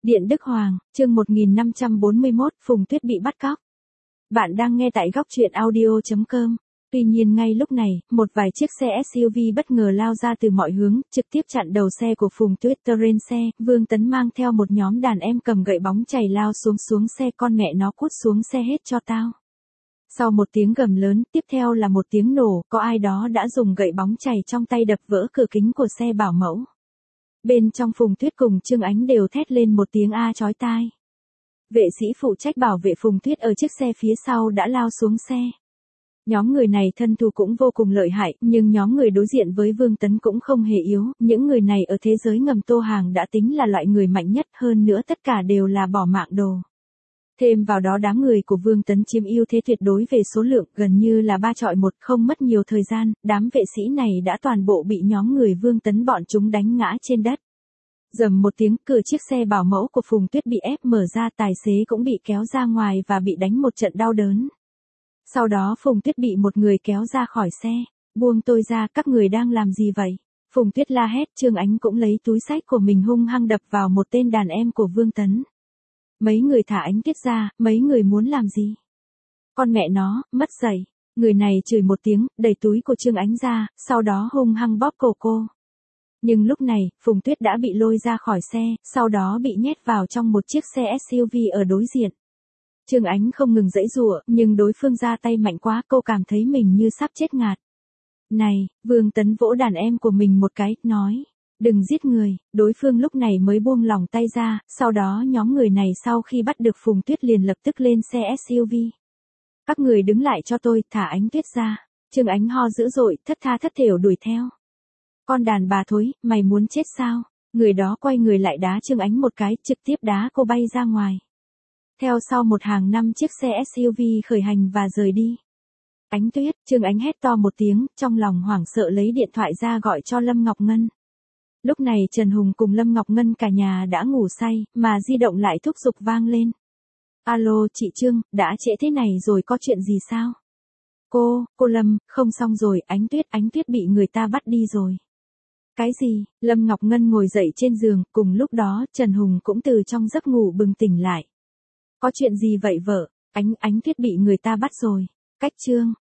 Điện Đức Hoàng, chương 1541, Phùng Tuyết bị bắt cóc. Bạn đang nghe tại góc truyện audio.com. Tuy nhiên ngay lúc này, một vài chiếc xe SUV bất ngờ lao ra từ mọi hướng, trực tiếp chặn đầu xe của Phùng Tuyết. Trên xe, Vương Tấn mang theo một nhóm đàn em cầm gậy bóng chày lao xuống xe. Con mẹ nó cút xuống xe hết cho tao. Sau một tiếng gầm lớn, tiếp theo là một tiếng nổ, có ai đó đã dùng gậy bóng chày trong tay đập vỡ cửa kính của xe bảo mẫu. Bên trong Phùng Tuyết cùng Trương Ánh đều thét lên một tiếng a chói tai. Vệ sĩ phụ trách bảo vệ Phùng Tuyết ở chiếc xe phía sau đã lao xuống xe. Nhóm người này thân thủ cũng vô cùng lợi hại, nhưng nhóm người đối diện với Vương Tấn cũng không hề yếu, những người này ở thế giới ngầm Tô Hàng đã tính là loại người mạnh nhất, hơn nữa tất cả đều là bỏ mạng đồ. Thêm vào đó đám người của Vương Tấn chiếm ưu thế tuyệt đối về số lượng, gần như là 3 chọi 1, không mất nhiều thời gian, đám vệ sĩ này đã toàn bộ bị nhóm người Vương Tấn bọn chúng đánh ngã trên đất. Rầm một tiếng, cửa chiếc xe bảo mẫu của Phùng Tuyết bị ép mở ra, tài xế cũng bị kéo ra ngoài và bị đánh một trận đau đớn. Sau đó Phùng Tuyết bị một người kéo ra khỏi xe. Buông tôi ra, các người đang làm gì vậy? Phùng Tuyết la hét. Trương Ánh cũng lấy túi xách của mình hung hăng đập vào một tên đàn em của Vương Tấn. Mấy người thả Ánh Tuyết ra, mấy người muốn làm gì? Con mẹ nó, mất dạy. Người này chửi một tiếng, đẩy túi của Trương Ánh ra, sau đó hung hăng bóp cổ cô. Nhưng lúc này, Phùng Tuyết đã bị lôi ra khỏi xe, sau đó bị nhét vào trong một chiếc xe SUV ở đối diện. Trương Ánh không ngừng giãy giụa, nhưng đối phương ra tay mạnh quá, cô cảm thấy mình như sắp chết ngạt. Này, Vương Tấn vỗ đàn em của mình một cái, nói, đừng giết người. Đối phương lúc này mới buông lỏng tay ra, sau đó nhóm người này sau khi bắt được Phùng Tuyết liền lập tức lên xe SUV. Các người đứng lại cho tôi, thả Ánh Tuyết ra. Trương Ánh ho dữ dội, thất tha thất thểu đuổi theo. Con đàn bà thối, mày muốn chết sao? Người đó quay người lại đá Trương Ánh một cái, trực tiếp đá cô bay ra ngoài. Theo sau một hàng 5 chiếc xe SUV khởi hành và rời đi. Ánh Tuyết, Trương Ánh hét to một tiếng, trong lòng hoảng sợ lấy điện thoại ra gọi cho Lâm Ngọc Ngân. Lúc này Trần Hùng cùng Lâm Ngọc Ngân cả nhà đã ngủ say, mà di động lại thúc giục vang lên. Alo chị Trương, đã trễ thế này rồi có chuyện gì sao? Cô Lâm, không xong rồi, Ánh Tuyết bị người ta bắt đi rồi. Cái gì? Lâm Ngọc Ngân ngồi dậy trên giường, cùng lúc đó Trần Hùng cũng từ trong giấc ngủ bừng tỉnh lại. Có chuyện gì vậy vợ? Ánh Tuyết bị người ta bắt rồi. Cách Trương,